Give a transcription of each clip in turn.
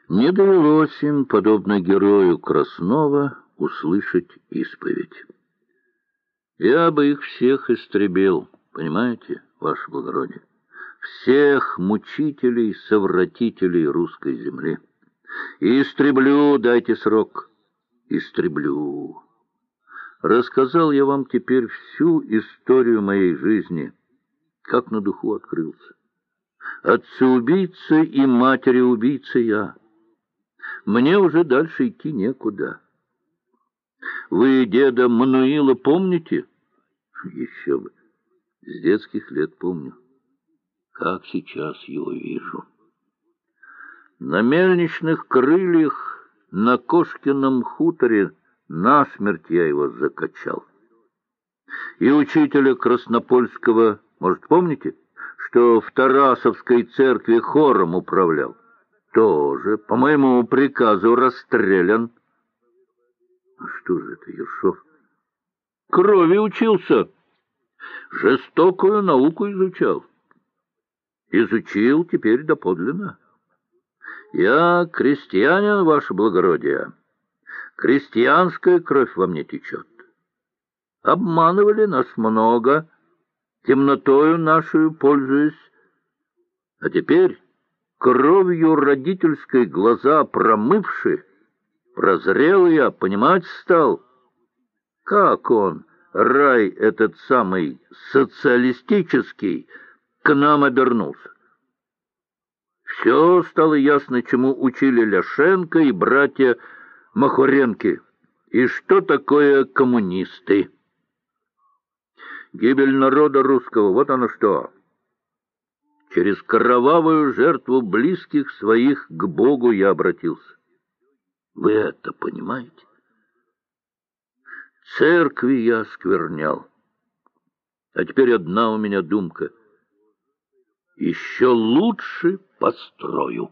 Не довелось им, подобно герою Краснова, услышать исповедь. Я бы их всех истребил, понимаете, ваше благородие? Всех мучителей, совратителей русской земли. И истреблю, дайте срок. Истреблю. Рассказал я вам теперь всю историю моей жизни, как на духу открылся. Отца-убийца и матери-убийца я. Мне уже дальше идти некуда. Вы деда Мануила помните? Еще бы. С детских лет помню. Как сейчас его вижу. На мельничных крыльях на Кошкином хуторе насмерть я его закачал. И учителя Краснопольского, может, помните, что в Тарасовской церкви хором управлял? Тоже по моему приказу расстрелян. А что же это, Ершов? Крови учился. Жестокую науку изучал. Изучил теперь доподлинно. Я крестьянин, ваше благородие. Крестьянская кровь во мне течет. Обманывали нас много, темнотою нашу пользуясь. А теперь, кровью родительской глаза промывши, прозрел я, понимать стал, как он, рай этот самый социалистический, к нам обернулся. Все стало ясно, чему учили Ляшенко и братья Махоренки, и что такое коммунисты. Гибель народа русского, вот оно что. Через кровавую жертву близких своих к Богу я обратился. Вы это понимаете? Церкви я осквернял. А теперь одна у меня думка. Еще лучше построю.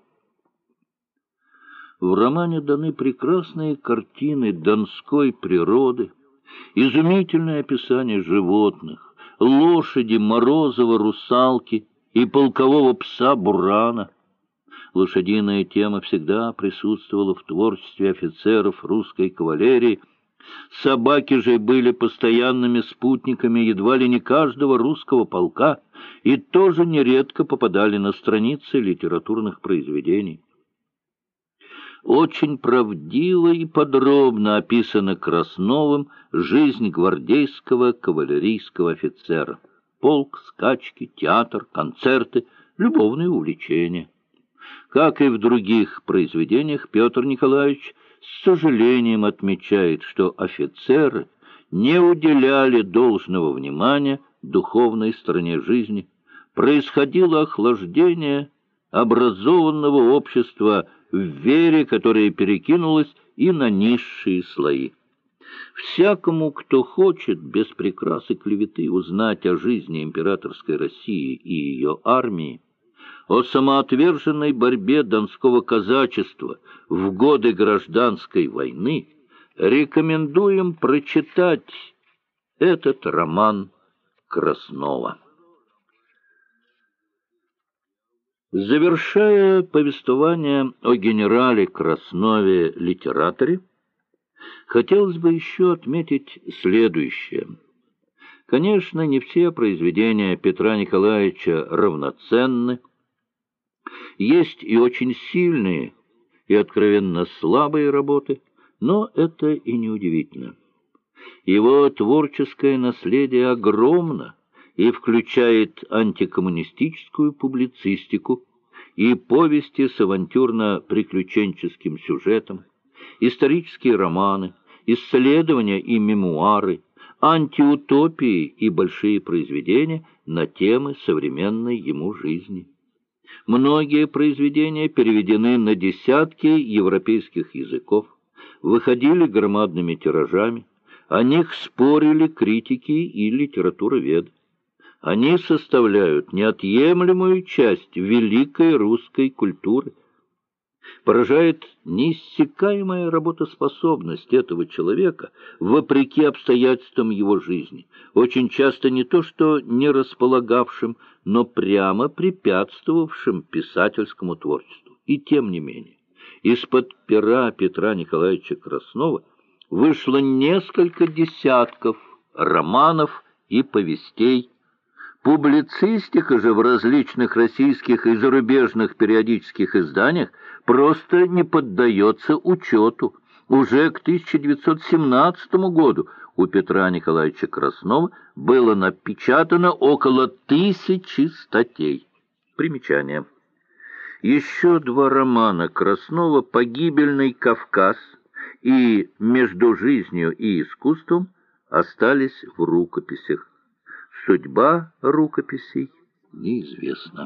В романе даны прекрасные картины донской природы, изумительное описание животных, лошади Морозова, русалки и полкового пса Бурана. Лошадиная тема всегда присутствовала в творчестве офицеров русской кавалерии. Собаки же были постоянными спутниками едва ли не каждого русского полка и тоже нередко попадали на страницы литературных произведений. Очень правдиво и подробно описана Красновым жизнь гвардейского кавалерийского офицера. Полк, скачки, театр, концерты, любовные увлечения. Как и в других произведениях, Петр Николаевич с сожалением отмечает, что офицеры не уделяли должного внимания духовной стороне жизни. Происходило охлаждение образованного общества в вере, которая перекинулась и на низшие слои. Всякому, кто хочет без прикрас и клеветы узнать о жизни императорской России и ее армии, о самоотверженной борьбе донского казачества в годы гражданской войны, рекомендуем прочитать этот роман Краснова. Завершая повествование о генерале Краснове-литераторе, хотелось бы еще отметить следующее. Конечно, не все произведения Петра Николаевича равноценны. Есть и очень сильные, и откровенно слабые работы, но это и не удивительно. Его творческое наследие огромно и включает антикоммунистическую публицистику и повести с авантюрно-приключенческим сюжетом, исторические романы, исследования и мемуары, антиутопии и большие произведения на темы современной ему жизни. Многие произведения переведены на десятки европейских языков, выходили громадными тиражами, о них спорили критики и литературоведы. Они составляют неотъемлемую часть великой русской культуры. Поражает неиссякаемая работоспособность этого человека вопреки обстоятельствам его жизни, очень часто не то что не располагавшим, но прямо препятствовавшим писательскому творчеству. И тем не менее, Из-под пера Петра Николаевича Краснова вышло несколько десятков романов и повестей. Публицистика же в различных российских и зарубежных периодических изданиях просто не поддается учету. Уже к 1917 году у Петра Николаевича Краснова было напечатано около 1000 статей. Примечание. Еще два романа Краснова «Погибельный Кавказ» и «Между жизнью и искусством» остались в рукописях. Судьба рукописей неизвестна.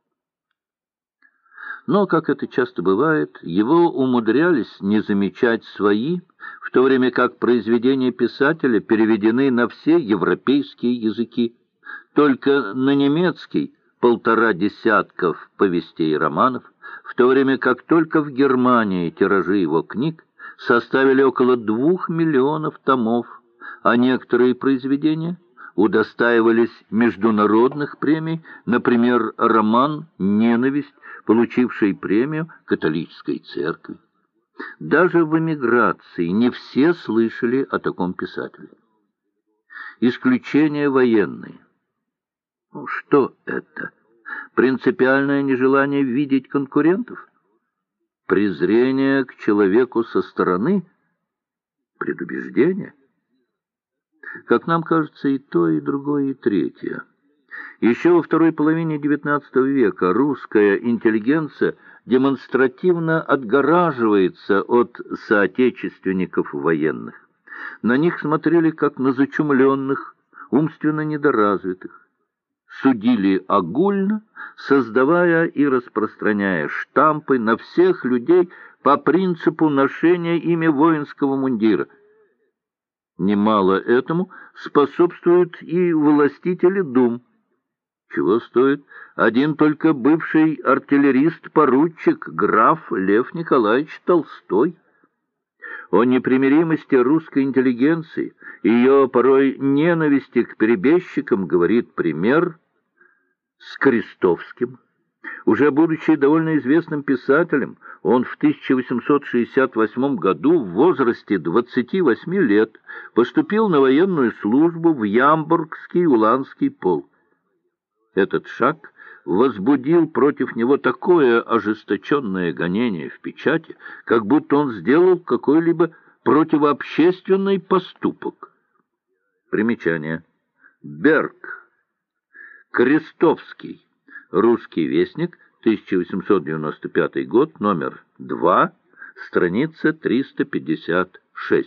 Но, как это часто бывает, его умудрялись не замечать свои, в то время как произведения писателя переведены на все европейские языки. Только на немецкий 1,5 десятков повестей и романов, в то время как только в Германии тиражи его книг составили около 2 миллионов томов, а некоторые произведения удостаивались международных премий, например, роман «Ненависть», получивший премию католической церкви. Даже в эмиграции не все слышали о таком писателе. Исключения военные. Что это? Принципиальное нежелание видеть конкурентов? Презрение к человеку со стороны? Предубеждение? Как нам кажется, и то, и другое, и третье. Еще во второй половине XIX века русская интеллигенция демонстративно отгораживается от соотечественников военных. На них смотрели как на зачумленных, умственно недоразвитых. Судили огульно, создавая и распространяя штампы на всех людей по принципу ношения ими воинского мундира. Немало этому способствуют и властители дум. Чего стоит один только бывший артиллерист-поручик граф Лев Николаевич Толстой. О непримиримости русской интеллигенции и ее порой ненависти к перебежчикам говорит пример с Крестовским. Уже будучи довольно известным писателем, он в 1868 году в возрасте 28 лет поступил на военную службу в Ямбургский Уланский полк. Этот шаг возбудил против него такое ожесточенное гонение в печати, как будто он сделал какой-либо противообщественный поступок. Примечание. Берг. Крестовский. Русский вестник, 1895 год, номер 2, страница 356.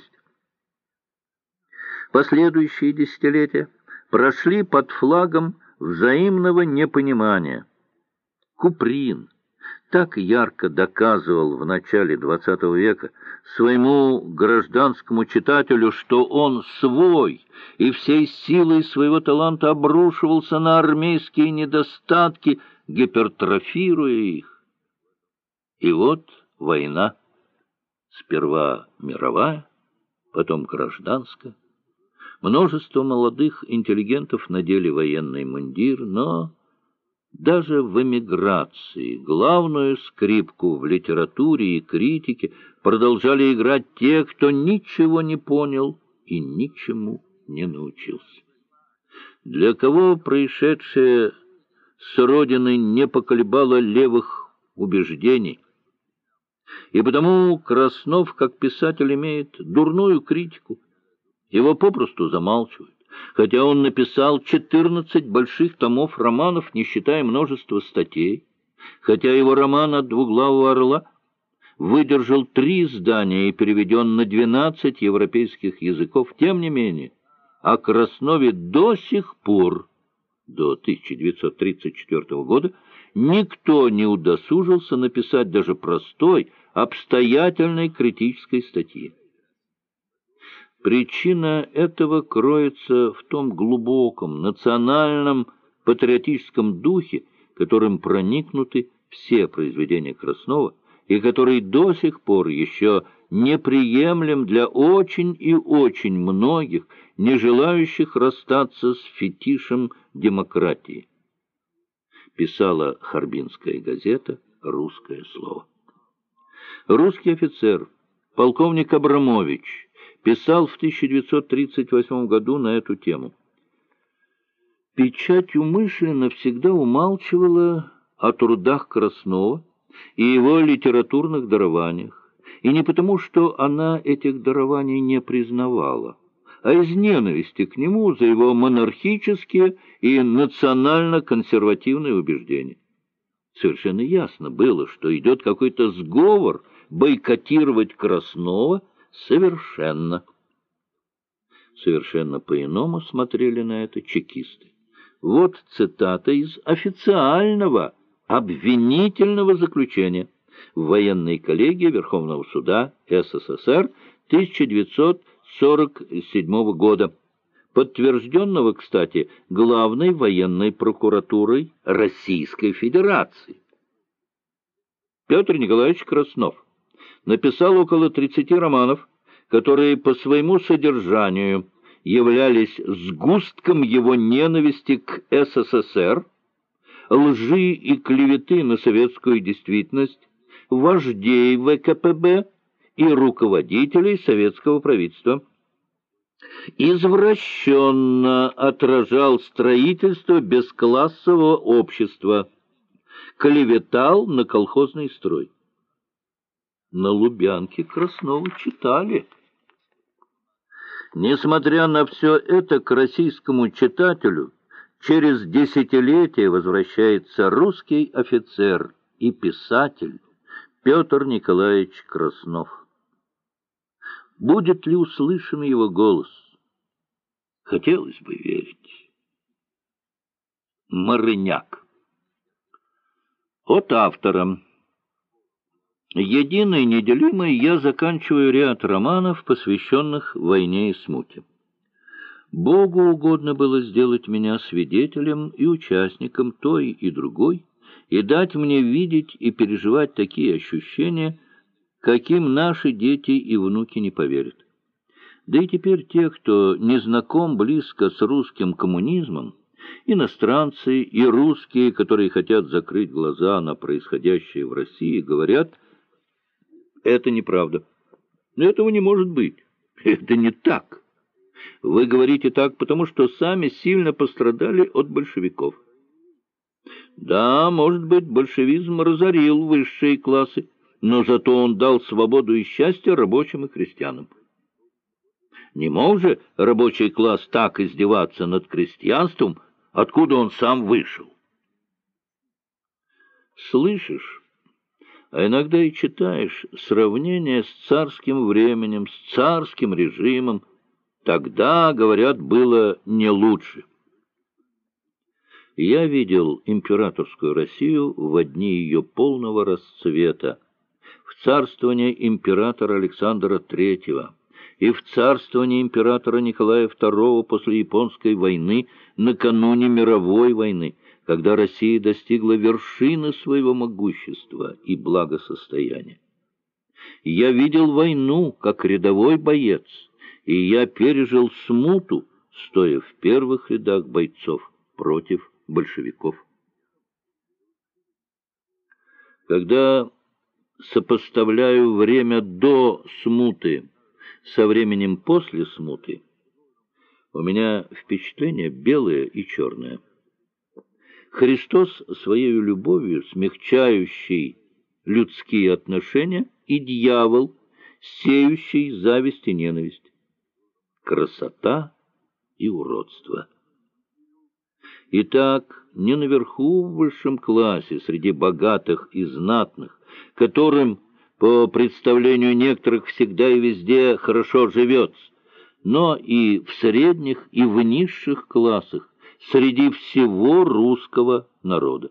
Последующие десятилетия прошли под флагом взаимного непонимания. Куприн так ярко доказывал в начале XX века своему гражданскому читателю, что он свой, и всей силой своего таланта обрушивался на армейские недостатки, гипертрофируя их. И вот война, сперва мировая, потом гражданская. Множество молодых интеллигентов надели военный мундир, но даже в эмиграции главную скрипку в литературе и критике продолжали играть те, кто ничего не понял и ничему не научился. Для кого происшедшее с родины не поколебало левых убеждений. И потому Краснов, как писатель, имеет дурную критику. Его попросту замалчивают, хотя он написал 14 больших томов романов, не считая множества статей, хотя его роман «От двуглавого орла» выдержал 3 издания и переведен на 12 европейских языков. Тем не менее, о Краснове до сих пор, до 1934 года, никто не удосужился написать даже простой, обстоятельной критической статьи. Причина этого кроется в том глубоком национальном патриотическом духе, которым проникнуты все произведения Краснова, и который до сих пор еще неприемлем для очень и очень многих, не желающих расстаться с фетишем демократии. Писала Харбинская газета «Русское слово». Русский офицер, полковник Абрамович, писал в 1938 году на эту тему. Печать умышленно всегда умалчивала о трудах Краснова и его литературных дарованиях, и не потому, что она этих дарований не признавала, а из ненависти к нему за его монархические и национально-консервативные убеждения. Совершенно ясно было, что идет какой-то сговор бойкотировать Краснова совершенно. Совершенно по-иному смотрели на это чекисты. Вот цитата из официального обвинительного заключения в военной коллегии Верховного суда СССР 1947 года, подтвержденного, кстати, Главной военной прокуратурой Российской Федерации. Петр Николаевич Краснов написал около 30 романов, которые по своему содержанию являлись сгустком его ненависти к СССР, лжи и клеветы на советскую действительность, вождей ВКПБ и руководителей советского правительства. Извращенно отражал строительство бесклассового общества, клеветал на колхозный строй. На Лубянке Краснова читали. Несмотря на все это, к российскому читателю через десятилетия возвращается русский офицер и писатель Петр Николаевич Краснов. Будет ли услышан его голос? Хотелось бы верить. Марыняк. От автора. Единой неделимой я заканчиваю ряд романов, посвященных войне и смуте. Богу угодно было сделать меня свидетелем и участником той и другой, и дать мне видеть и переживать такие ощущения, каким наши дети и внуки не поверят. Да и теперь те, кто не знаком близко с русским коммунизмом, иностранцы и русские, которые хотят закрыть глаза на происходящее в России, говорят: это неправда. Этого не может быть. Это не так. Вы говорите так, потому что сами сильно пострадали от большевиков. Да, может быть, большевизм разорил высшие классы, но зато он дал свободу и счастье рабочим и крестьянам. Не мог же рабочий класс так издеваться над крестьянством, откуда он сам вышел. Слышишь, а иногда и читаешь сравнение с царским временем, с царским режимом. Тогда, говорят, было не лучше. Я видел императорскую Россию в дни ее полного расцвета, в царствовании императора Александра III и в царствовании императора Николая II после Японской войны, накануне мировой войны, когда Россия достигла вершины своего могущества и благосостояния. Я видел войну как рядовой боец, и я пережил смуту, стоя в первых рядах бойцов против большевиков. Когда сопоставляю время до смуты со временем после смуты, у меня впечатление белое и черное. Христос своей любовью, смягчающий людские отношения, и дьявол, сеющий зависть и ненависть, красота и уродство. Итак, не наверху в высшем классе, среди богатых и знатных, которым, по представлению некоторых, всегда и везде хорошо живется, но и в средних и в низших классах, среди всего русского народа.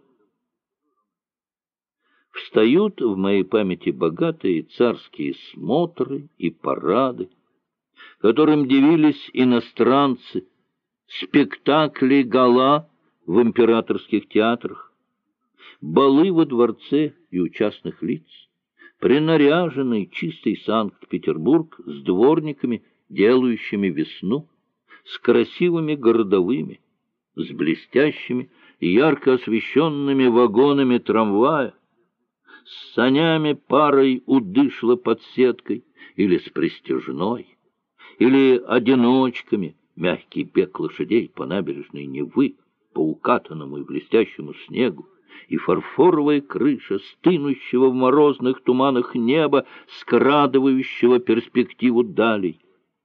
Встают в моей памяти богатые царские смотры и парады, которым дивились иностранцы, спектакли гала в императорских театрах, балы во дворце и у частных лиц, принаряженный чистый Санкт-Петербург с дворниками, делающими весну, с красивыми городовыми, с блестящими и ярко освещенными вагонами трамвая, с санями парой удышло под сеткой, или с пристяжной, или одиночками, мягкий бег лошадей по набережной Невы, по укатанному и блестящему снегу, и фарфоровая крыша стынущего в морозных туманах неба, скрадывающего перспективу далей.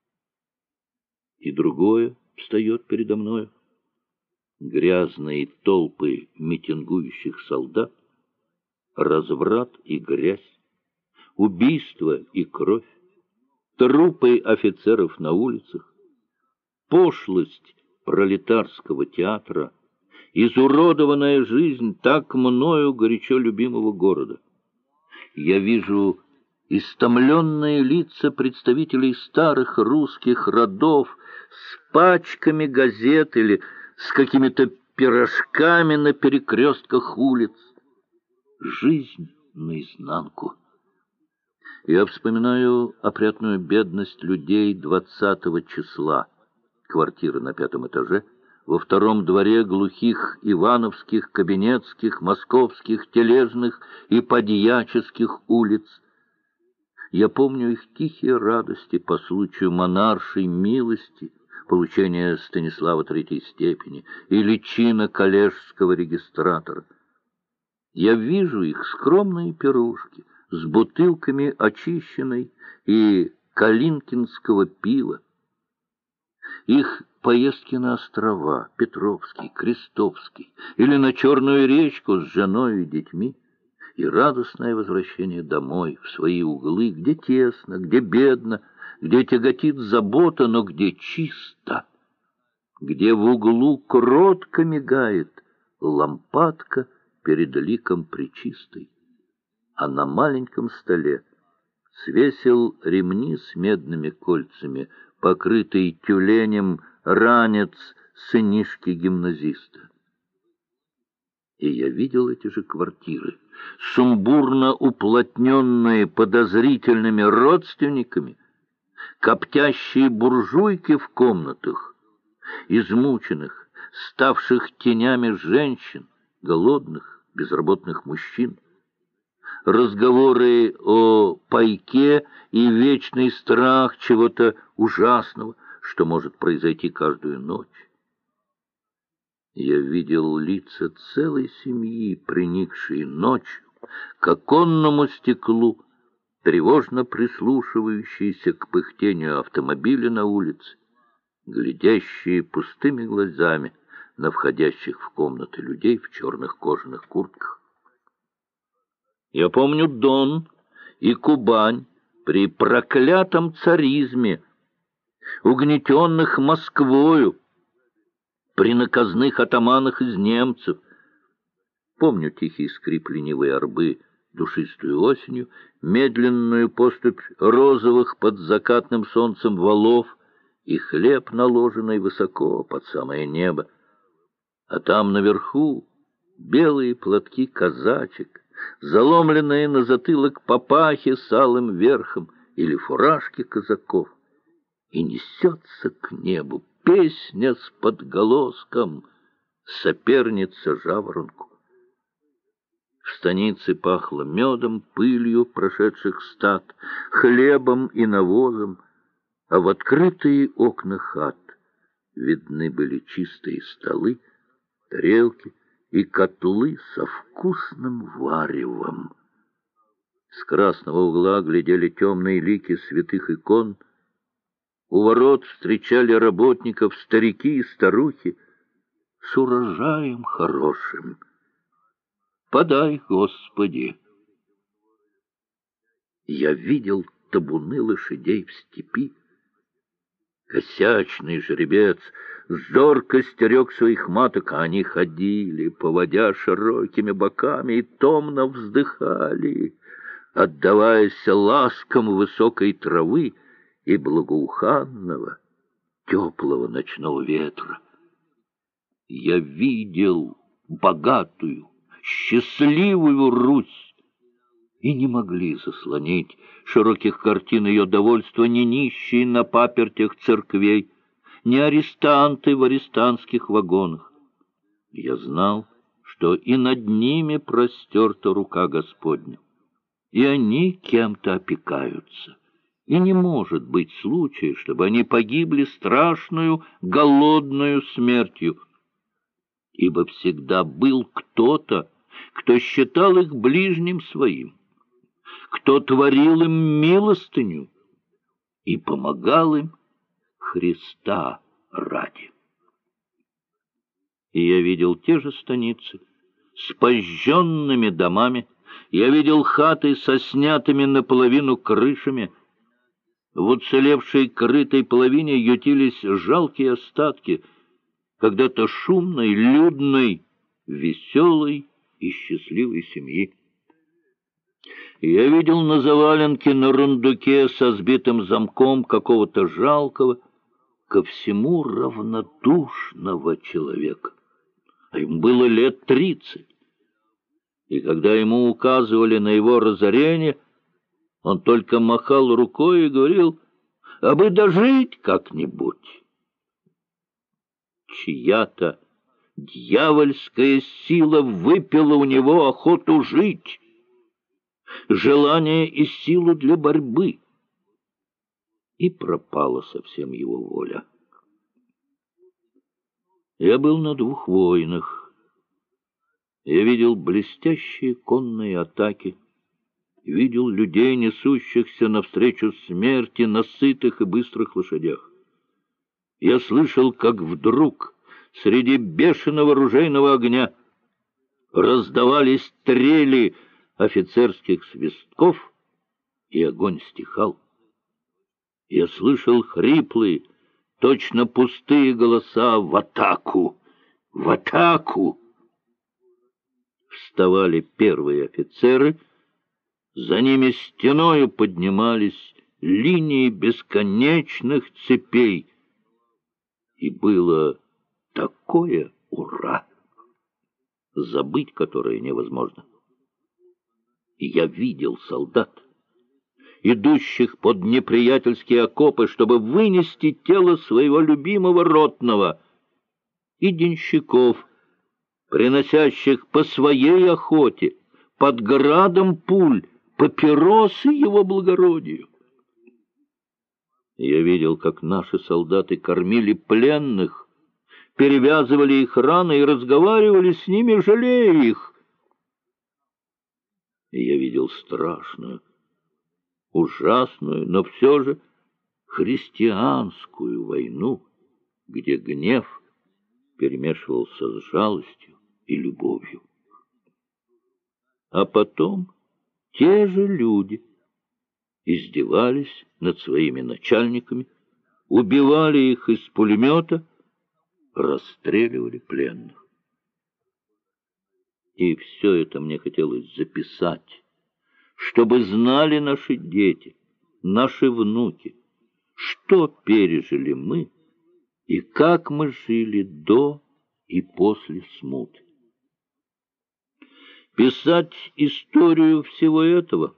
И другое встает передо мною. Грязные толпы митингующих солдат, разврат и грязь, убийство и кровь, трупы офицеров на улицах, пошлость пролетарского театра, изуродованная жизнь так мною горячо любимого города. Я вижу истомленные лица представителей старых русских родов с пачками газет или с какими-то пирожками на перекрестках улиц. Жизнь наизнанку. Я вспоминаю опрятную бедность людей 20 числа, квартиры на 5 этаже, во втором дворе глухих ивановских, кабинетских, московских, тележных и подьяческих улиц. Я помню их тихие радости по случаю монаршей милости, получения Станислава третьей степени или чина коллежского регистратора. Я вижу их скромные пирушки с бутылками очищенной и калинкинского пива, их поездки на острова Петровский, Крестовский или на Черную речку с женой и детьми, и радостное возвращение домой, в свои углы, где тесно, где бедно, где тяготит забота, но где чисто, где в углу кротко мигает лампадка перед ликом Пречистой, а на маленьком столе свесил ремни с медными кольцами, покрытый тюленем ранец сынишки-гимназиста. И я видел эти же квартиры, сумбурно уплотненные подозрительными родственниками, коптящие буржуйки в комнатах, измученных, ставших тенями женщин, голодных, безработных мужчин, разговоры о пайке и вечный страх чего-то ужасного, что может произойти каждую ночь. Я видел лица целой семьи, приникшие ночью к оконному стеклу, тревожно прислушивающиеся к пыхтению автомобиля на улице, глядящие пустыми глазами на входящих в комнаты людей в черных кожаных куртках. Я помню Дон и Кубань при проклятом царизме, угнетенных Москвою, при наказных атаманах из немцев. Помню тихий скрип ленивой арбы душистую осенью, медленную поступь розовых под закатным солнцем валов и хлеб, наложенный высоко под самое небо. А там наверху белые платки казачек, заломленные на затылок папахи с алым верхом или фуражки казаков, и несется к небу песня с подголоском, соперница жаворонку. В станице пахло медом, пылью прошедших стад, хлебом и навозом, а в открытые окна хат видны были чистые столы, тарелки и котлы со вкусным варевом. С красного угла глядели темные лики святых икон. У ворот встречали работников старики и старухи с урожаем хорошим. Подай, Господи! Я видел табуны лошадей в степи. Косячный жеребец зорко стерег своих маток, а они ходили, поводя широкими боками, и томно вздыхали, отдаваясь ласкам высокой травы и благоуханного, теплого ночного ветра. Я видел богатую, счастливую Русь, и не могли заслонить широких картин ее довольства ни нищие на папертях церквей, ни арестанты в арестантских вагонах. Я знал, что и над ними простерта рука Господня. и они кем-то опекаются. И не может быть случая, чтобы они погибли страшную голодную смертью, ибо всегда был кто-то, кто считал их ближним своим, кто творил им милостыню и помогал им Христа ради. И я видел те же станицы с пожженными домами, я видел хаты со снятыми наполовину крышами. В уцелевшей крытой половине ютились жалкие остатки когда-то шумной, людной, веселой и счастливой семьи. Я видел на заваленке на рундуке со сбитым замком какого-то жалкого, ко всему равнодушного человека. А ему было лет 30. И когда ему указывали на его разорение, он только махал рукой и говорил: «А бы дожить как-нибудь». Чья-то дьявольская сила выпила у него охоту жить, желание и силу для борьбы, и пропала совсем его воля. Я был на 2 войнах. Я видел блестящие конные атаки, видел людей, несущихся навстречу смерти на сытых и быстрых лошадях. Я слышал, как вдруг среди бешеного ружейного огня раздавались трели офицерских свистков, и огонь стихал. Я слышал хриплые, точно пустые голоса: «В атаку! В атаку!» Вставали первые офицеры, за ними стеною поднимались линии бесконечных цепей, и было такое ура, забыть которое невозможно. И я видел солдат, идущих под неприятельские окопы, чтобы вынести тело своего любимого ротного, и денщиков, приносящих по своей охоте, под градом пуль, папиросы его благородию. Я видел, как наши солдаты кормили пленных, перевязывали их раны и разговаривали с ними, жалея их. И я видел страшную, ужасную, но все же христианскую войну, где гнев перемешивался с жалостью и любовью. А потом те же люди издевались над своими начальниками, убивали их из пулемета, расстреливали пленных. И все это мне хотелось записать, чтобы знали наши дети, наши внуки, что пережили мы и как мы жили до и после смуты. Писать историю всего этого.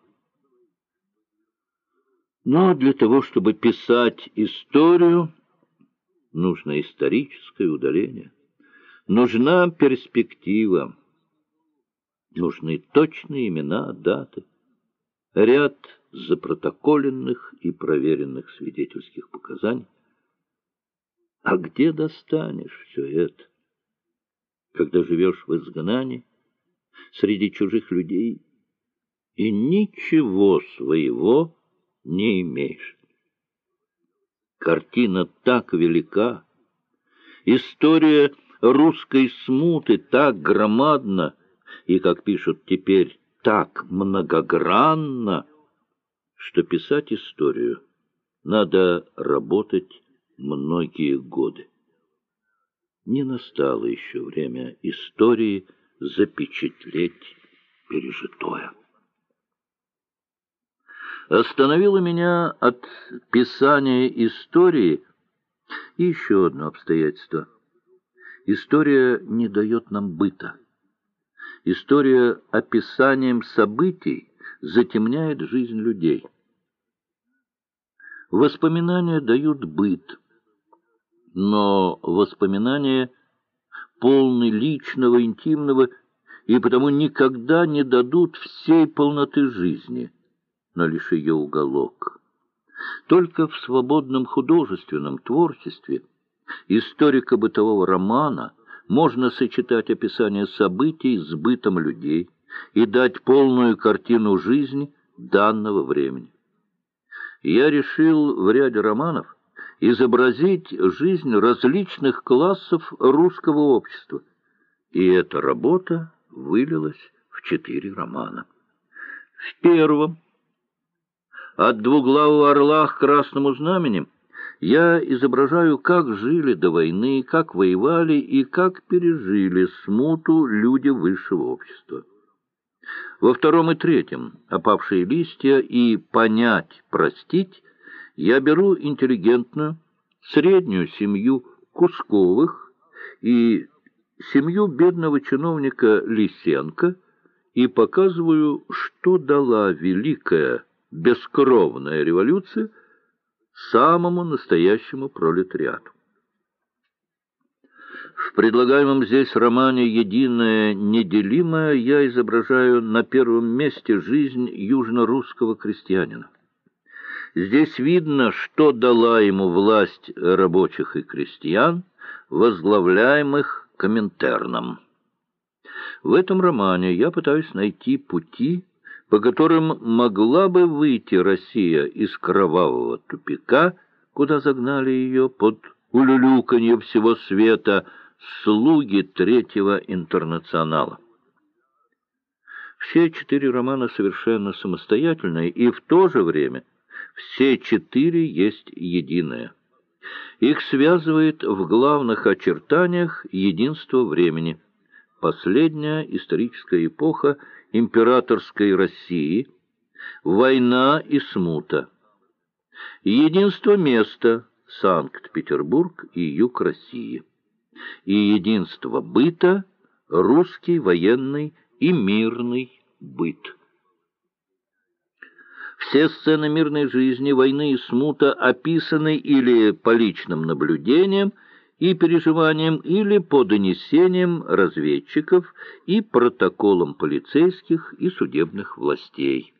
Но для того, чтобы писать историю, нужно историческое удаление, нужна перспектива, нужны точные имена, даты, ряд запротоколенных и проверенных свидетельских показаний. А где достанешь все это, когда живешь в изгнании среди чужих людей и ничего своего не имеешь? Картина так велика, история русской смуты так громадна и, как пишут теперь, так многогранна, что писать историю надо работать многие годы. Не настало еще время истории запечатлеть пережитое. Остановило меня от писания истории еще одно обстоятельство. История не дает нам быта. История описанием событий затемняет жизнь людей. Воспоминания дают быт, но воспоминания полны личного, интимного и потому никогда не дадут всей полноты жизни, но лишь ее уголок. Только в свободном художественном творчестве историко-бытового романа можно сочетать описание событий с бытом людей и дать полную картину жизни данного времени. Я решил в ряде романов изобразить жизнь различных классов русского общества, и эта работа вылилась в 4 романа. В первом «От двуглавого орла к красному знамени» я изображаю, как жили до войны, как воевали и как пережили смуту люди высшего общества. Во втором и третьем «Опавшие листья» и «Понять, простить» я беру интеллигентную, среднюю семью Кусковых и семью бедного чиновника Лисенко и показываю, что дала великая бескровная революция самому настоящему пролетариату. В предлагаемом здесь романе «Единое неделимое» я изображаю на первом месте жизнь южно-русского крестьянина. Здесь видно, что дала ему власть рабочих и крестьян, возглавляемых Коминтерном. В этом романе я пытаюсь найти пути, по которым могла бы выйти Россия из кровавого тупика, куда загнали ее под улюлюканье всего света слуги Третьего интернационала. Все 4 романа совершенно самостоятельные, и в то же время все 4 есть единое. Их связывает в главных очертаниях единство времени. Последняя историческая эпоха императорской России, война и смута. Единство места — Санкт-Петербург и юг России. И единство быта — русский военный и мирный быт. Все сцены мирной жизни, войны и смута описаны или по личным наблюдениям и переживаниям, или по донесениям разведчиков и протоколам полицейских и судебных властей.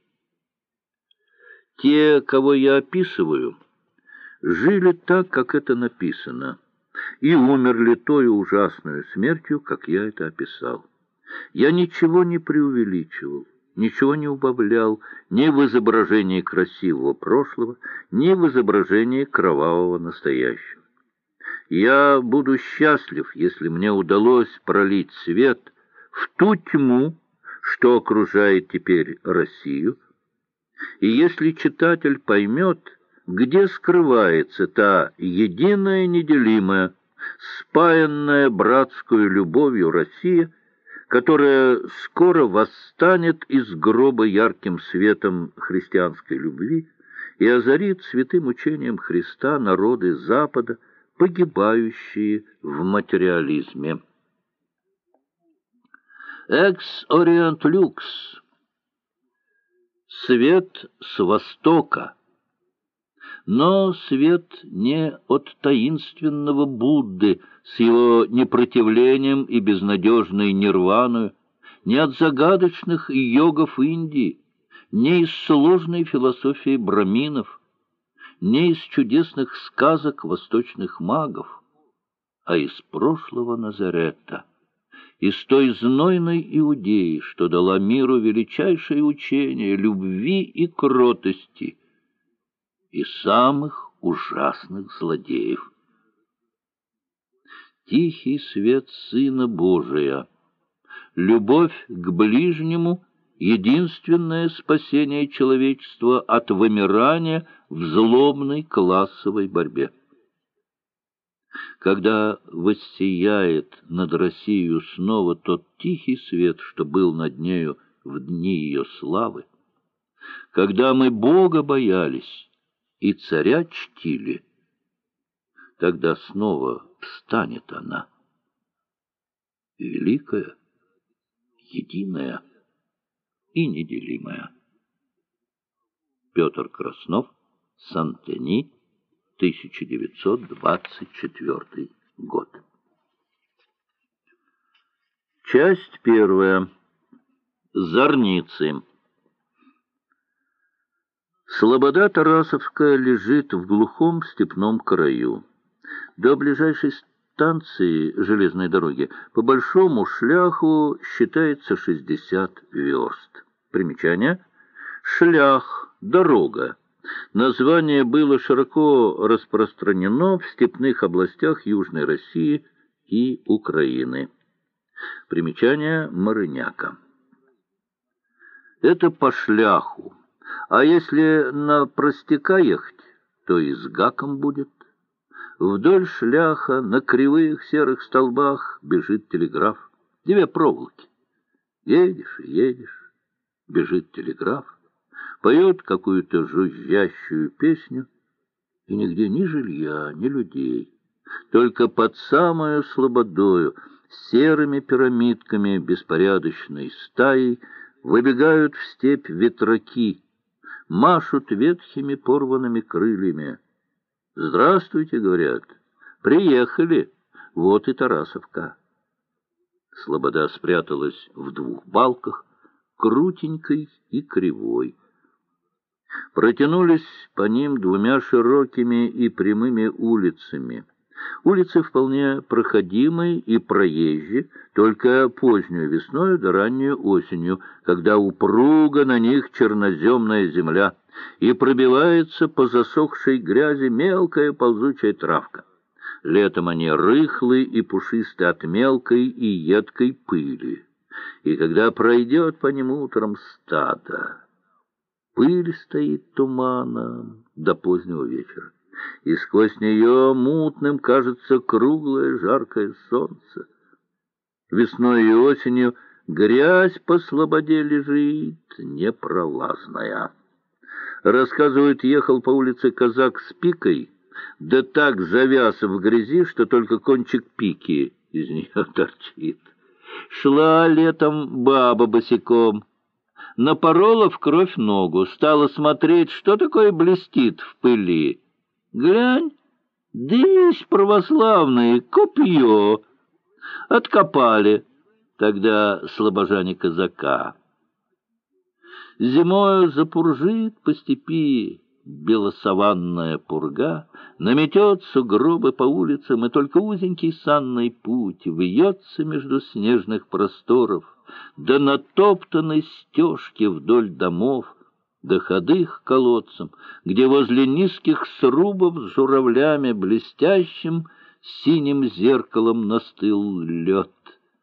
Те, кого я описываю, жили так, как это написано, и умерли той ужасной смертью, как я это описал. Я ничего не преувеличивал, ничего не убавлял ни в изображении красивого прошлого, ни в изображении кровавого настоящего. Я буду счастлив, если мне удалось пролить свет в ту тьму, что окружает теперь Россию, и если читатель поймет, где скрывается та единая неделимая, спаянная братскую любовью Россия, которая скоро восстанет из гроба ярким светом христианской любви и озарит святым учением Христа народы Запада, погибающие в материализме. «Экс ориент люкс» — свет с востока, но свет не от таинственного Будды с его непротивлением и безнадежной нирваною, не от загадочных йогов Индии, не из сложной философии браминов, не из чудесных сказок восточных магов, а из прошлого Назарета, из той знойной Иудеи, что дала миру величайшее учение любви и кротости, и самых ужасных злодеев. Тихий свет Сына Божия, любовь к ближнему — единственное спасение человечества от вымирания в злобной классовой борьбе. Когда воссияет над Россией снова тот тихий свет, что был над нею в дни ее славы, когда мы Бога боялись и царя чтили, тогда снова встанет она, великая, единая и неделимая. Петр Краснов, Сантени, 1924 год. Часть первая. Зорницы. Слобода Тарасовская лежит в глухом степном краю. До ближайшей станции железной дороги по большому шляху считается 60 верст. Примечание. Шлях, дорога. Название было широко распространено в степных областях Южной России и Украины. Примечание Марыняка. Это по шляху. А если на простяка ехать, то и с гаком будет. Вдоль шляха на кривых серых столбах бежит телеграф. 2 проволоки. Едешь и едешь, бежит телеграф, поет какую-то жужжащую песню, и нигде ни жилья, ни людей. Только под самою слободою, серыми пирамидками беспорядочной стаей, выбегают в степь ветраки, машут ветхими порванными крыльями. «Здравствуйте», — говорят, — «приехали, вот и Тарасовка». Слобода спряталась в 2 балках, крутенькой и кривой. Протянулись по ним 2 широкими и прямыми улицами. Улицы вполне проходимые и проезжие, только позднюю весною да раннюю осенью, когда упруга на них черноземная земля, и пробивается по засохшей грязи мелкая ползучая травка. Летом они рыхлые и пушистые от мелкой и едкой пыли. И когда пройдет по ним утром стадо, пыль стоит туманом до позднего вечера, и сквозь нее мутным кажется круглое жаркое солнце. Весной и осенью грязь по слободе лежит непролазная. Рассказывают, ехал по улице казак с пикой, да так завяз в грязи, что только кончик пики из нее торчит. Шла летом баба босиком, напорола в кровь ногу, стала смотреть, что такое блестит в пыли. Глянь, дысь православные, копье. Откопали тогда слобожане казака. Зимою запуржит по степи белосаванная пурга, наметет сугробы по улицам, и только узенький санный путь вьется между снежных просторов, да натоптанной стежки вдоль домов, до ходы к колодцам, где возле низких срубов с журавлями блестящим синим зеркалом настыл лед.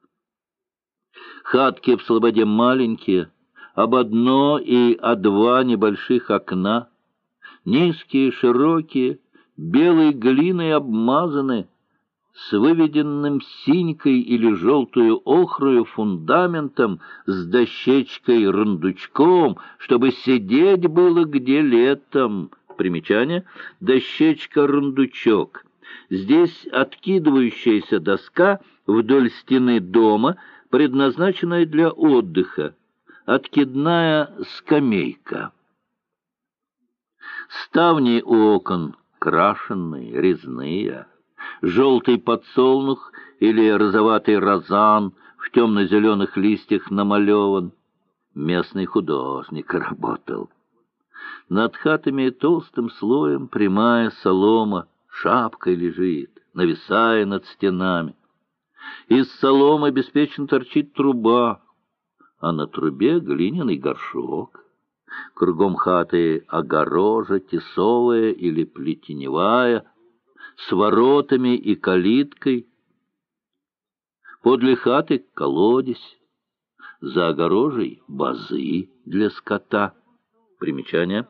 Хатки в слободе маленькие, об 1 и о 2 небольших окна, низкие, широкие, белой глиной обмазаны, с выведенным синькой или желтую охрою фундаментом, с дощечкой-рандучком, чтобы сидеть было где летом. Примечание: дощечка-рандучок. Здесь откидывающаяся доска вдоль стены дома, предназначенная для отдыха, откидная скамейка. Ставни у окон крашеные, резные. Желтый подсолнух или розоватый розан в темно-зеленых листьях намалеван. Местный художник работал. Над хатами толстым слоем прямая солома шапкой лежит, нависая над стенами. Из соломы беспечно торчит труба, а на трубе глиняный горшок. Кругом хаты огорожа тесовая или плетеневая, с воротами и калиткой. Подле хаты колодезь, за огорожей базы для скота. Примечание: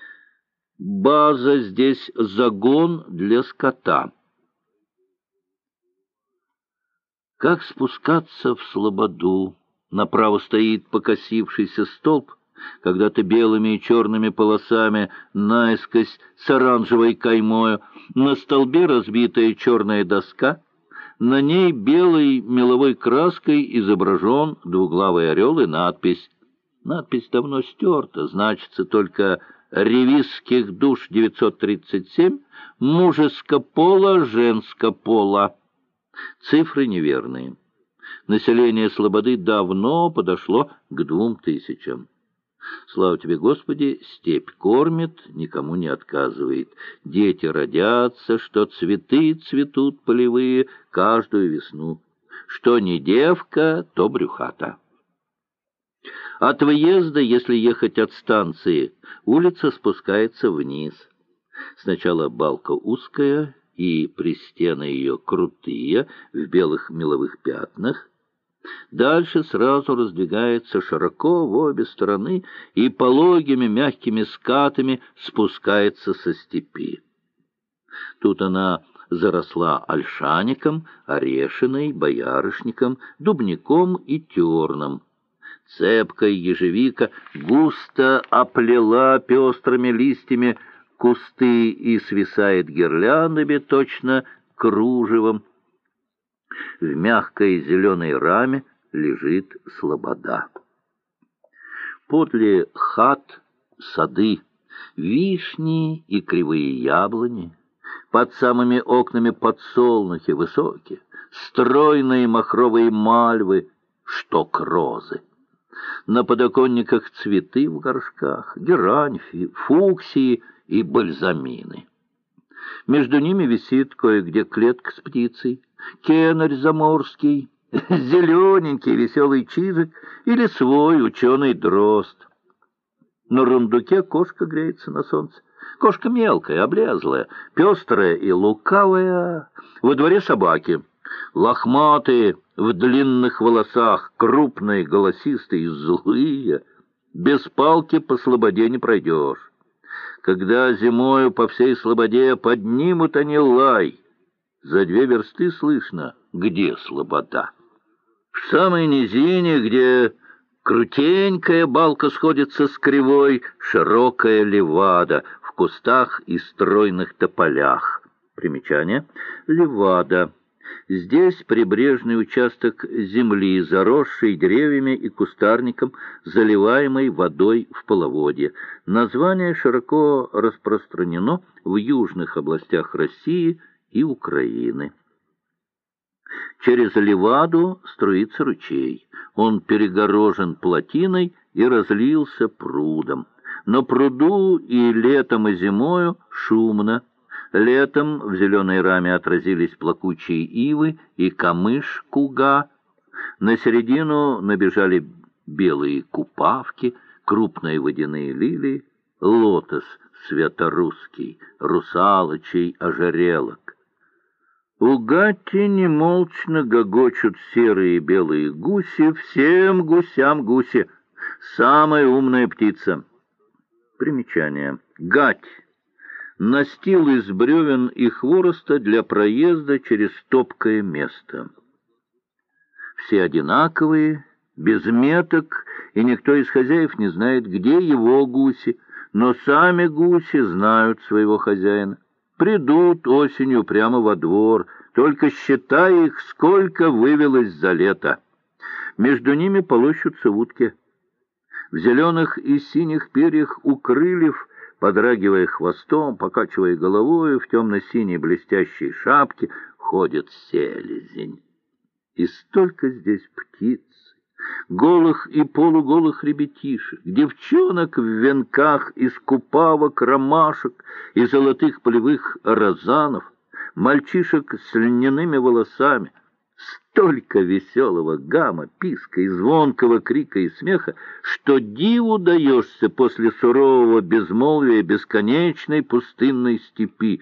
база здесь загон для скота. Как спускаться в слободу? Направо стоит покосившийся столб, когда-то белыми и черными полосами наискось с оранжевой каймою. На столбе разбитая черная доска, на ней белой меловой краской изображен двуглавый орел и надпись. Надпись давно стерта, значится только «Ревизских душ 937, мужеско пола, женско пола». Цифры неверные. Население Слободы давно подошло к 2000. Слава тебе, Господи, степь кормит, никому не отказывает. Дети родятся, что цветы цветут полевые каждую весну. Что не девка, то брюхата. От въезда, если ехать от станции, улица спускается вниз. Сначала балка узкая, и пристены ее крутые, в белых меловых пятнах. Дальше сразу раздвигается широко в обе стороны и пологими мягкими скатами спускается со степи. Тут она заросла ольшаником, орешиной, боярышником, дубником и терном. Цепкая ежевика густо оплела пестрыми листьями кусты и свисает гирляндами точно кружевом. В мягкой зеленой раме лежит слобода. Подле хат сады, вишни и кривые яблони. Под самыми окнами подсолнухи высокие, стройные махровые мальвы, шток розы. На подоконниках цветы в горшках, герань, фуксии и бальзамины. Между ними висит кое-где клетка с птицей, кенарь заморский, зелененький веселый чижик или свой ученый дрозд. На рундуке кошка греется на солнце. Кошка мелкая, облезлая, пестрая и лукавая. Во дворе собаки, лохматые, в длинных волосах, крупные, голосистые и злые. Без палки по слободе не пройдешь. Когда зимою по всей слободе поднимут они лай, за 2 версты слышно, где слобода. В самой низине, где крутенькая балка сходится с кривой, широкая левада в кустах и стройных тополях. Примечание. Левада. Здесь прибрежный участок земли, заросший деревьями и кустарником, заливаемый водой в половодье. Название широко распространено в южных областях России и Украины. Через леваду струится ручей. Он перегорожен плотиной и разлился прудом. На пруду и летом, и зимою шумно. Летом в зеленой раме отразились плакучие ивы и камыш-куга. На середину набежали белые купавки, крупные водяные лилии, лотос светорусский, русалочий ожерелок. У гати немолчно гогочут серые и белые гуси, всем гусям гуси, самая умная птица. Примечание. Гать. Настил из бревен и хвороста для проезда через топкое место. Все одинаковые, без меток, и никто из хозяев не знает, где его гуси, но сами гуси знают своего хозяина. Придут осенью прямо во двор, только считай их, сколько вывелось за лето. Между ними полощутся утки. В зеленых и синих перьях у крыльев, подрагивая хвостом, покачивая головой, в темно-синей блестящей шапке ходит селезень. И столько здесь птиц, голых и полуголых ребятишек, девчонок в венках из купавок, ромашек и золотых полевых розанов, мальчишек с льняными волосами. Столько веселого гамма, писка и звонкого крика и смеха, что диву даешься после сурового безмолвия бесконечной пустынной степи.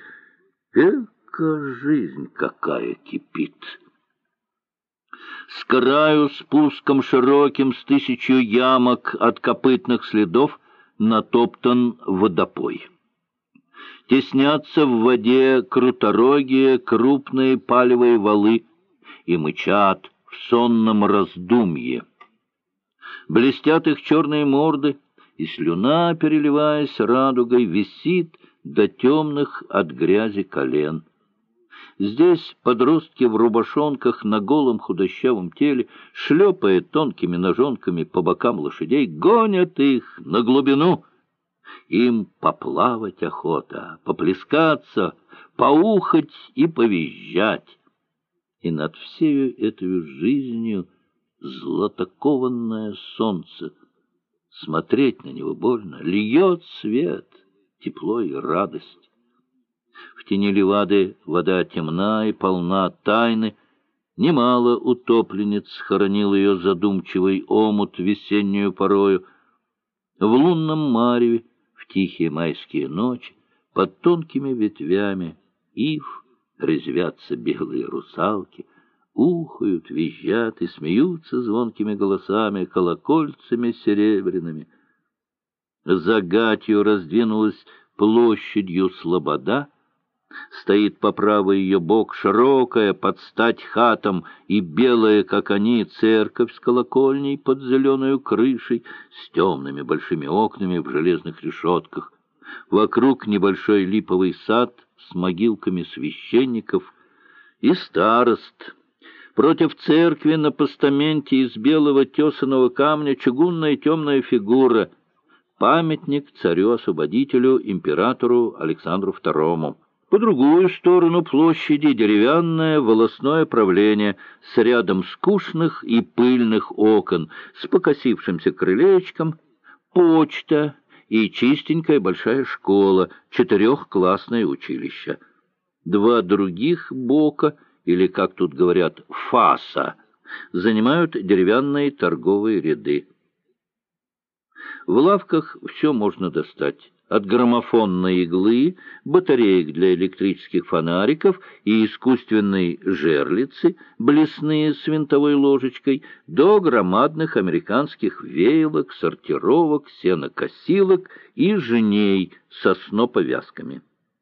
Эка жизнь какая кипит! С краю спуском широким с 1000 ямок от копытных следов натоптан водопой. Теснятся в воде круторогие крупные палевые валы и мычат в сонном раздумье. Блестят их черные морды, и слюна, переливаясь радугой, висит до темных от грязи колен. Здесь подростки в рубашонках на голом худощавом теле, шлепая тонкими ножонками по бокам лошадей, гонят их на глубину. Им поплавать охота, поплескаться, поухать и повизжать. И над всею этой жизнью златокованное солнце. Смотреть на него больно, льет свет, тепло и радость. В тени Левады вода темна и полна тайны. Немало утопленниц хоронил ее задумчивый омут весеннюю порою. В лунном мареве, в тихие майские ночи, под тонкими ветвями ив резвятся белые русалки, ухают, визжат и смеются звонкими голосами, колокольцами серебряными. За гатью раздвинулась площадью слобода, стоит по правой ее бок широкая, под стать хатам, и белая, как они, церковь с колокольней под зеленою крышей, с темными большими окнами в железных решетках. Вокруг небольшой липовый сад с могилками священников и старост. Против церкви на постаменте из белого тесаного камня чугунная темная фигура — памятник царю-освободителю, императору Александру II. По другую сторону площади деревянное волосное правление с рядом скучных и пыльных окон, с покосившимся крылечком, почта и чистенькая большая школа, 4-классное училище. Два других бока, или, как тут говорят, фаса, занимают деревянные торговые ряды. В лавках все можно достать. От граммофонной иглы, батареек для электрических фонариков и искусственной жерлицы, блесные с винтовой ложечкой, до громадных американских веялок, сортировок, сенокосилок и жней со сноповязками.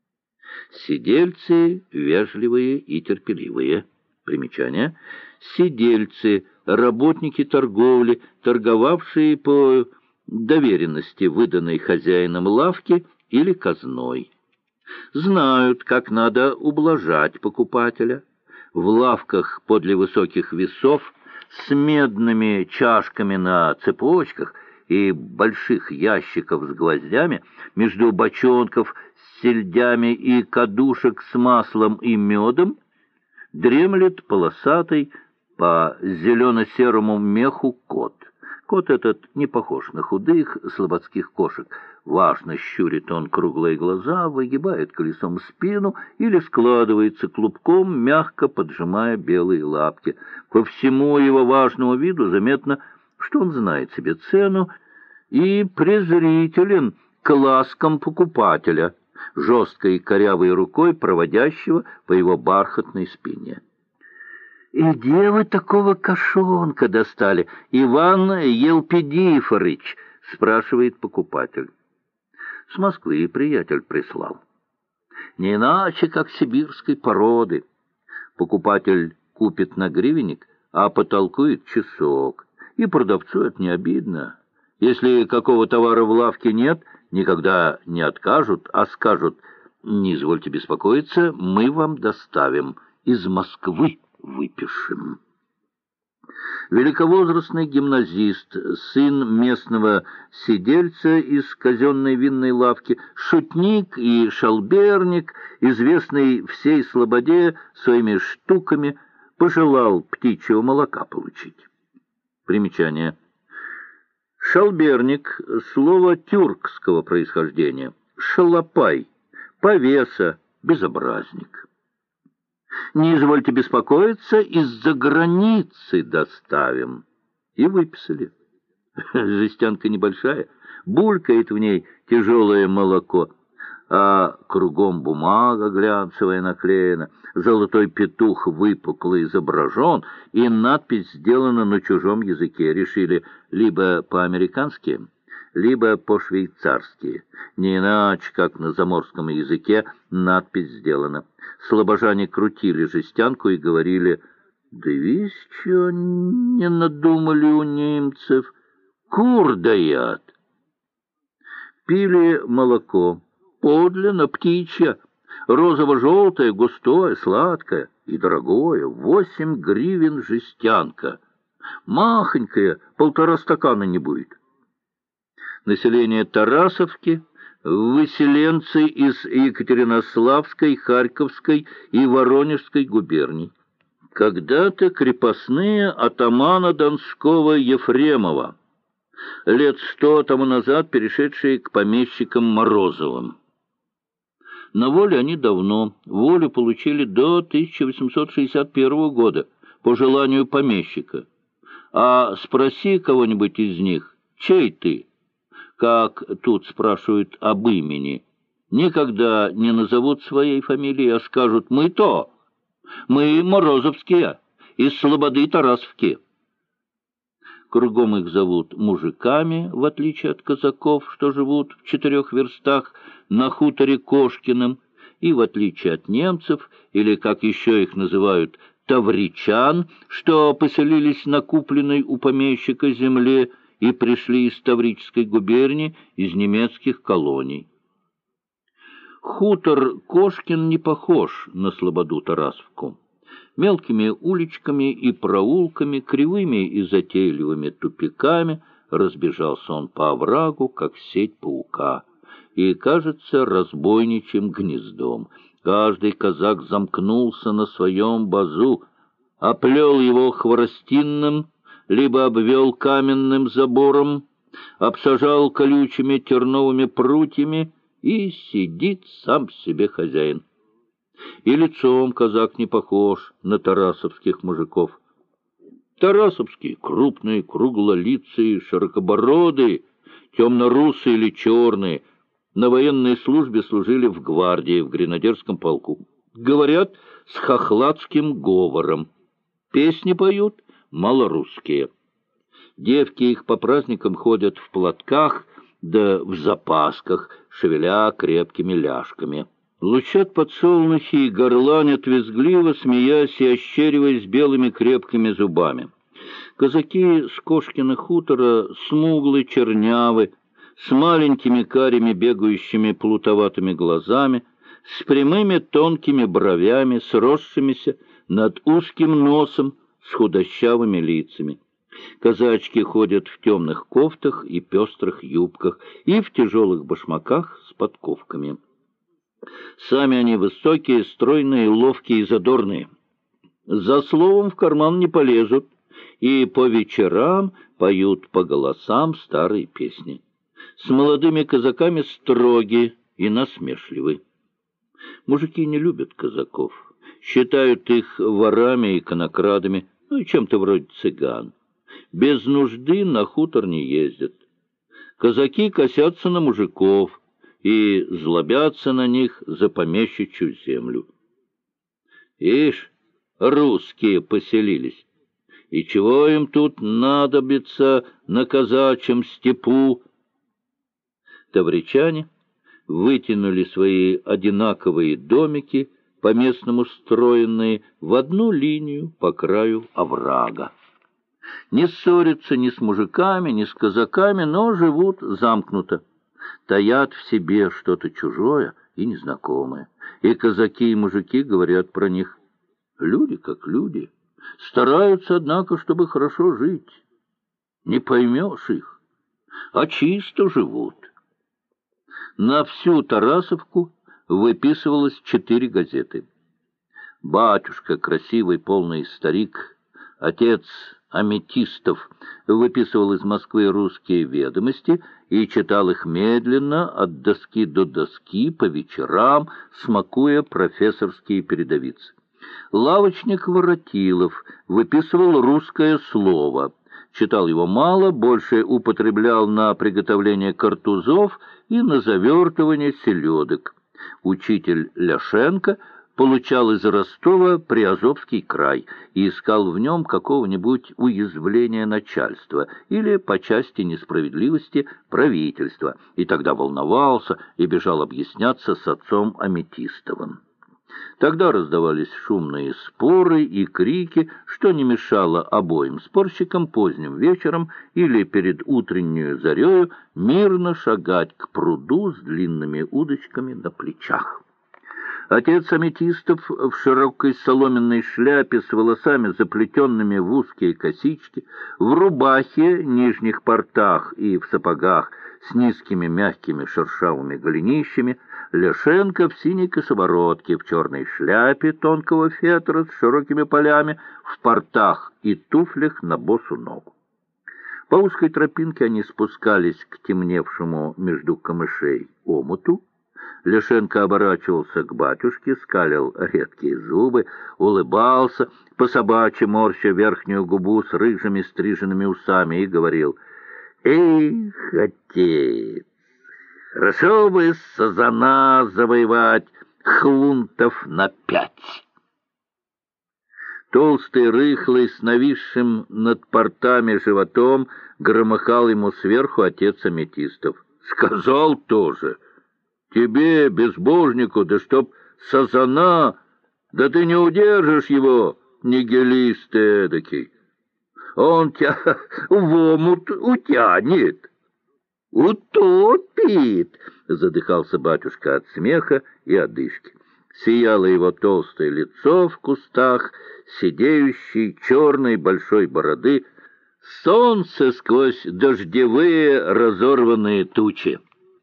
Сидельцы вежливые и терпеливые. Примечание. Сидельцы — работники торговли, торговавшие по доверенности, выданной хозяином лавки или казной. Знают, как надо ублажать покупателя. В лавках подле высоких весов с медными чашками на цепочках и больших ящиков с гвоздями, между бочонков с сельдями и кадушек с маслом и медом, дремлет полосатый по зелено-серому меху кот. Кот этот не похож на худых слободских кошек. Важно щурит он круглые глаза, выгибает колесом спину или складывается клубком, мягко поджимая белые лапки. По всему его важному виду заметно, что он знает себе цену и презрителен к ласкам покупателя, жесткой корявой рукой проводящего по его бархатной спине. «И где вы такого кошонка достали, Иван Елпидифорыч?» — спрашивает покупатель. «С Москвы приятель прислал». «Не иначе, как сибирской породы». Покупатель купит на гривенник, а потолкует часок. И продавцу это не обидно. Если какого товара в лавке нет, никогда не откажут, а скажут: «Не извольте беспокоиться, мы вам доставим, из Москвы выпишем». Великовозрастный гимназист, сын местного сидельца из казенной винной лавки, шутник и шалберник, известный всей слободе своими штуками, пожелал птичьего молока получить. Примечание. Шалберник — слово тюркского происхождения. Шалопай, повеса, безобразник. «Не извольте беспокоиться, из-за границы доставим». И выписали. Жестянка небольшая, булькает в ней тяжелое молоко, а кругом бумага глянцевая наклеена, золотой петух выпукло изображен, и надпись сделана на чужом языке. Решили либо по-американски, либо по-швейцарски. Не иначе, как на заморском языке надпись сделана. Слобожане крутили жестянку и говорили: «Да весь что не надумали у немцев, кур даят». Пили молоко, подлинно птичье, розово-желтое, густое, сладкое и дорогое, 8 гривен жестянка. Махонькая, 1,5 стакана не будет. Население Тарасовки, выселенцы из Екатеринославской, Харьковской и Воронежской губерний. Когда-то крепостные атамана Донского Ефремова, лет 100 тому назад перешедшие к помещикам Морозовым. На воле они давно, волю получили до 1861 года, по желанию помещика. А спроси кого-нибудь из них, чей ты, как тут спрашивают об имени, никогда не назовут своей фамилии, а скажут «мы то». Мы морозовские, из слободы Тарасовки. Кругом их зовут мужиками, в отличие от казаков, что живут в 4 верстах на хуторе Кошкином, и в отличие от немцев, или, как еще их называют, тавричан, что поселились на купленной у помещика земле и пришли из Таврической губернии, из немецких колоний. Хутор Кошкин не похож на слободу Тарасовку. Мелкими уличками и проулками, кривыми и затейливыми тупиками разбежался он по оврагу, как сеть паука, и, кажется, разбойничьим гнездом. Каждый казак замкнулся на своем базу, оплел его хворостинным, либо обвел каменным забором, обсажал колючими терновыми прутьями, и сидит сам себе хозяин. И лицом казак не похож на тарасовских мужиков. Тарасовские крупные, круглолицые, широкобородые, темно-русые или черные, на военной службе служили в гвардии, в гренадерском полку. Говорят с хохладским говором. Песни поют малорусские. Девки их по праздникам ходят в платках, да в запасках, шевеля крепкими ляжками. Лучат подсолнухи и горланят визгливо, смеясь и ощериваясь белыми крепкими зубами. Казаки с Кошкина хутора смуглы, чернявы, с маленькими карими бегающими плутоватыми глазами, с прямыми тонкими бровями, сросшимися над узким носом, с худощавыми лицами. Казачки ходят в темных кофтах и пестрых юбках и в тяжелых башмаках с подковками. Сами они высокие, стройные, ловкие и задорные. За словом в карман не полезут и по вечерам поют по голосам старые песни. С молодыми казаками строги и насмешливы. Мужики не любят казаков, считают их ворами и конокрадами, ну и чем-то вроде цыган. Без нужды на хутор не ездят. Казаки косятся на мужиков и злобятся на них за помещичью землю. Ишь, русские поселились, и чего им тут надобится на казачьем степу? Тавричане вытянули свои одинаковые домики, по-местному строенные, в одну линию по краю оврага. Не ссорятся ни с мужиками, ни с казаками, но живут замкнуто. Таят в себе что-то чужое и незнакомое. И казаки, и мужики говорят про них: люди как люди, стараются, однако, чтобы хорошо жить. Не поймешь их, а чисто живут. На всю Тарасовку выписывалось 4 газеты. Батюшка, красивый полный старик, отец Аметистов, выписывал из Москвы русские ведомости и читал их медленно, от доски до доски, по вечерам, смакуя профессорские передовицы. Лавочник Воротилов выписывал «Русское слово». Читал его мало, больше употреблял на приготовление картузов и на завертывание селедок. Учитель Ляшенко получал из Ростова Приазовский край и искал в нем какого-нибудь уязвления начальства или, по части несправедливости, правительства, и тогда волновался и бежал объясняться с отцом Аметистовым. Тогда раздавались шумные споры и крики, что не мешало обоим спорщикам поздним вечером или перед утреннюю зарею мирно шагать к пруду с длинными удочками на плечах. Отец Аметистов в широкой соломенной шляпе с волосами, заплетенными в узкие косички, в рубахе, нижних портах и в сапогах с низкими мягкими шершавыми голенищами, Ляшенко в синей косоворотке, в черной шляпе тонкого фетра с широкими полями, в портах и туфлях на босу ногу. По узкой тропинке они спускались к темневшему между камышей омуту. Ляшенко оборачивался к батюшке, скалил редкие зубы, улыбался, по-собачьи морща верхнюю губу с рыжими стриженными усами, и говорил: «Эх, отец, хорошо бы сазана завоевать хунтов на 5». Толстый, рыхлый, с нависшим над портами животом, громыхал ему сверху отец Аметистов. «Сказал тоже. Тебе, безбожнику, да чтоб сазана, да ты не удержишь его, нигилист эдакий. Он тебя в омут утянет». «Утопит!» — задыхался батюшка от смеха и одышки. Сияло его толстое лицо в кустах, сидеющей черной большой бороды, солнце сквозь дождевые разорванные тучи.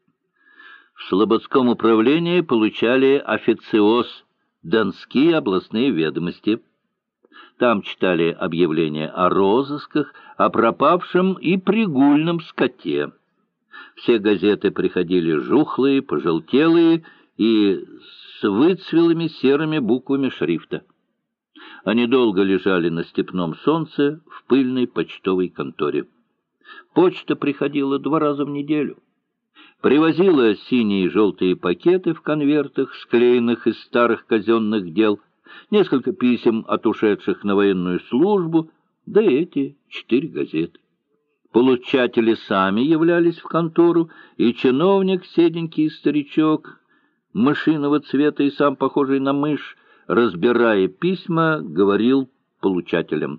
В Слободском управлении получали официоз «Донские областные ведомости». Там читали объявления о розысках, о пропавшем и пригульном скоте. Все газеты приходили жухлые, пожелтелые и с выцвелыми серыми буквами шрифта. Они долго лежали на степном солнце в пыльной почтовой конторе. Почта приходила 2 раза в неделю. Привозила синие и желтые пакеты в конвертах, склеенных из старых казенных дел, несколько писем от ушедших на военную службу, да эти 4 газеты. Получатели сами являлись в контору, и чиновник, седенький старичок, мышиного цвета и сам похожий на мышь, разбирая письма, говорил получателям: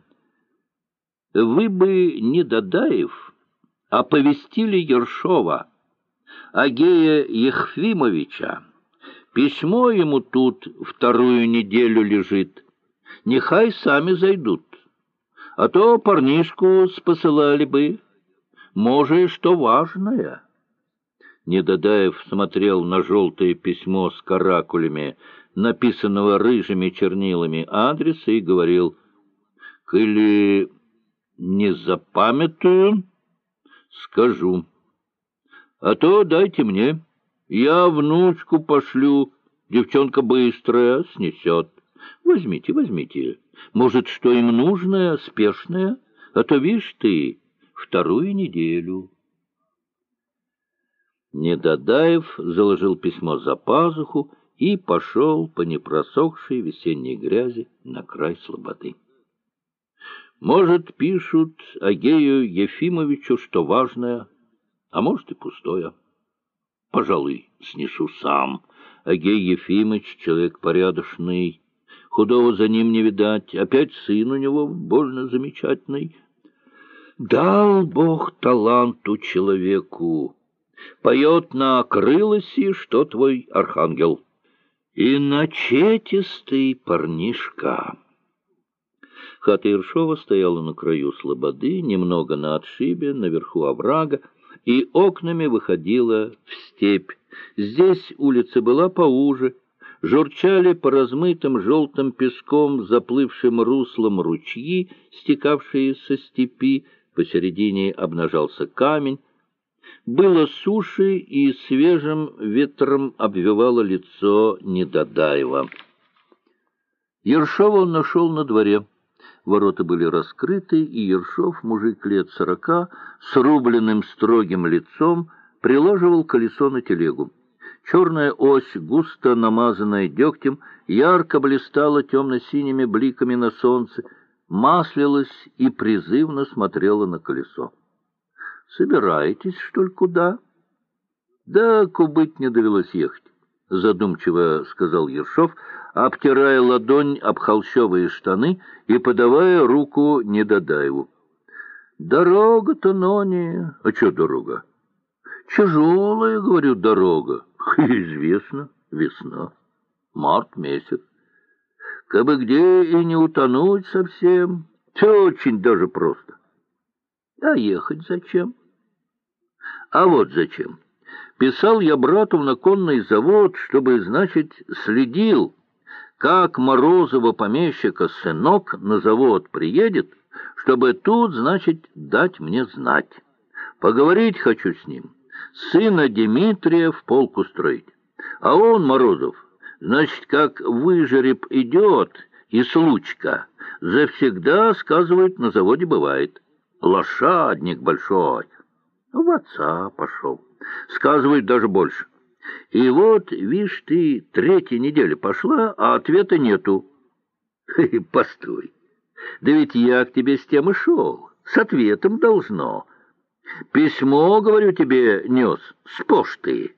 «Вы бы, не Дадаев, оповестили Ершова, Агея Ехфимовича. Письмо ему тут 2-ю неделю лежит. Нехай сами зайдут. А то парнишку спосылали бы. Может, что важное». Недадаев смотрел на желтое письмо с каракулями, написанного рыжими чернилами адреса, и говорил: «Коли не запамятую, скажу. А то дайте мне, я внучку пошлю, девчонка быстрая, снесет. Возьмите, возьмите, может, что им нужное, спешное, а то, видишь ты, 2-ю неделю». Недадаев заложил письмо за пазуху и пошел по непросохшей весенней грязи на край слободы. Может, пишут Агею Ефимовичу, что важное, а может и пустое. Пожалуй, снесу сам. Агей Ефимович человек порядочный, худого за ним не видать, опять сын у него больно замечательный. Дал Бог таланту человеку. Поет на крылосе, что твой архангел. И начетистый парнишка. Хата Ершова стояла на краю слободы, немного на отшибе, наверху оврага, и окнами выходила в степь. Здесь улица была поуже, журчали по размытым желтым песком заплывшим руслом ручьи, стекавшие со степи, посередине обнажался камень. Было суши, и свежим ветром обвивало лицо Недадаева. Ершова он нашел на дворе. Ворота были раскрыты, и Ершов, мужик лет 40, с рубленным строгим лицом, прилаживал колесо на телегу. Черная ось, густо намазанная дегтем, ярко блистала темно-синими бликами на солнце, маслилась и призывно смотрела на колесо. «Собираетесь, что ли, куда?» «Да, кубыть не довелось ехать», — задумчиво сказал Ершов, обтирая ладонь об холщовые штаны и подавая руку Недадаеву. «Дорога-то, Нони...» «А что дорога?» «Тяжелая, говорю, дорога». «Известно, весна, март месяц. Кабы где и не утонуть совсем, все очень даже просто. А ехать зачем?» «А вот зачем. Писал я брату на конный завод, чтобы, значит, следил, как Морозова помещика сынок на завод приедет, чтобы тут, значит, дать мне знать. Поговорить хочу с ним, сына Дмитрия в полк устроить. А он, Морозов, значит, как выжереб идет и случка, завсегда, сказывает, на заводе бывает. Лошадник большой. В отца пошел. Сказывает даже больше. И вот, видишь, ты, 3-я неделя пошла, а ответа нету. Постой. Да ведь я к тебе с тем и шел. С ответом должно. Письмо, говорю тебе, нес с почты.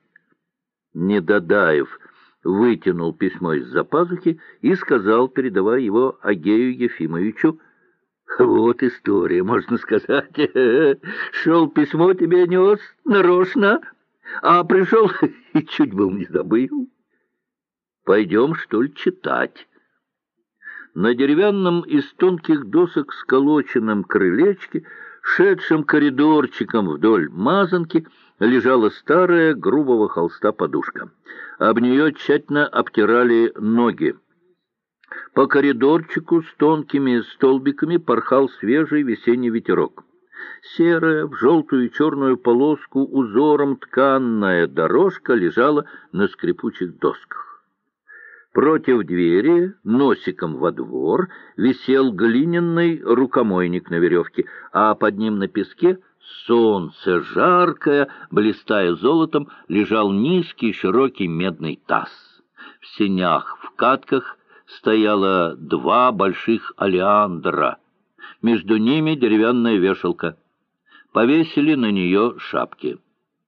Недодаев вытянул письмо из-за пазухи и сказал, передавая его Агею Ефимовичу: «Вот история, можно сказать. Шел письмо тебе нес нарочно, а пришел и чуть был не забыл. Пойдем, что ли, читать». На деревянном из тонких досок сколоченном крылечке, шедшем коридорчиком вдоль мазанки, лежала старая грубого холста подушка. Об нее тщательно обтирали ноги. По коридорчику с тонкими столбиками порхал свежий весенний ветерок. Серая, в желтую и черную полоску узором тканная дорожка лежала на скрипучих досках. Против двери, носиком во двор, висел глиняный рукомойник на веревке, а под ним на песке солнце жаркое, блистая золотом, лежал низкий широкий медный таз. В сенях, в катках стояло 2 больших олеандра. Между ними деревянная вешалка. Повесили на нее шапки.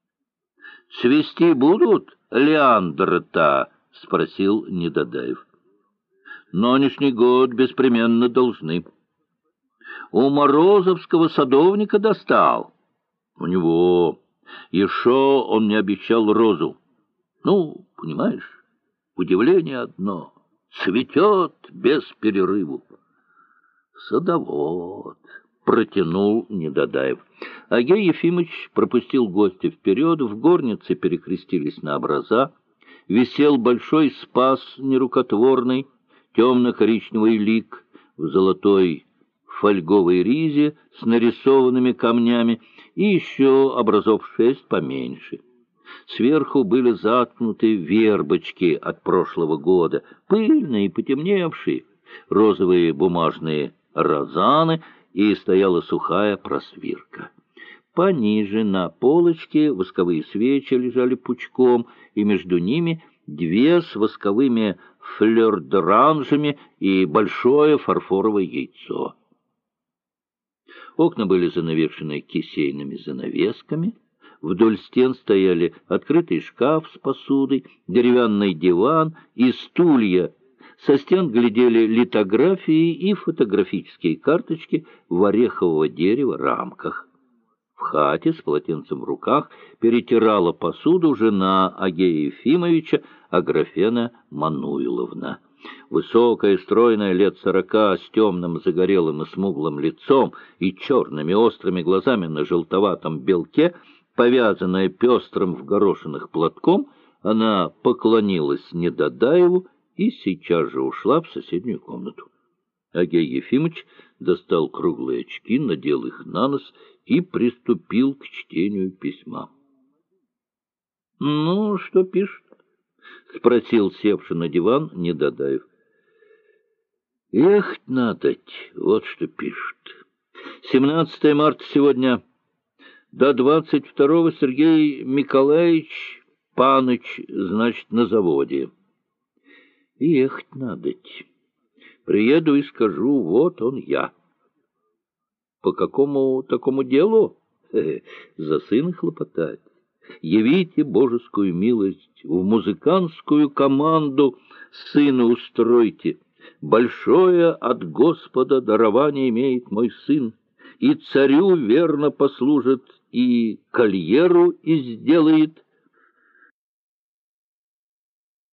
«Цвести будут леандры-то?» — спросил Недодаев. «Нынешний год беспременно должны. У морозовского садовника достал. У него. Еще он мне обещал розу. Ну, понимаешь, удивление одно. Цветет без перерыву». «Садовод», — протянул Недодаев. Агей Ефимович пропустил гостя вперед, в горнице перекрестились на образа. Висел большой спас нерукотворный, темно-коричневый лик в золотой фольговой ризе с нарисованными камнями и еще образов 6 поменьше. Сверху были заткнуты вербочки от прошлого года, пыльные и потемневшие, розовые бумажные розаны, и стояла сухая просвирка. Пониже на полочке восковые свечи лежали пучком, и между ними 2 с восковыми флёр-д'оранжами и большое фарфоровое яйцо. Окна были занавешены кисейными занавесками. Вдоль стен стояли открытый шкаф с посудой, деревянный диван и стулья. Со стен глядели литографии и фотографические карточки в орехового дерева рамках. В хате с полотенцем в руках перетирала посуду жена Агея Ефимовича Аграфена Мануиловна. Высокая, стройная, лет 40, с темным, загорелым и смуглым лицом и черными острыми глазами на желтоватом белке, повязанная пестрым в горошинах платком, она поклонилась Недодаеву и сейчас же ушла в соседнюю комнату. Агей Ефимович достал круглые очки, надел их на нос и приступил к чтению письма. — Ну, что пишет? — спросил севший на диван Недодаев. — Ехать надоть, вот что пишет. 17 марта сегодня. До 22-го Сергей Николаевич Паныч, значит, на заводе. Ехать надоть. Приеду и скажу, вот он я. По какому такому делу? За сына хлопотать. Явите божескую милость, в музыкантскую команду сына устройте. Большое от Господа дарование имеет мой сын, и царю верно послужит, и карьеру и сделает.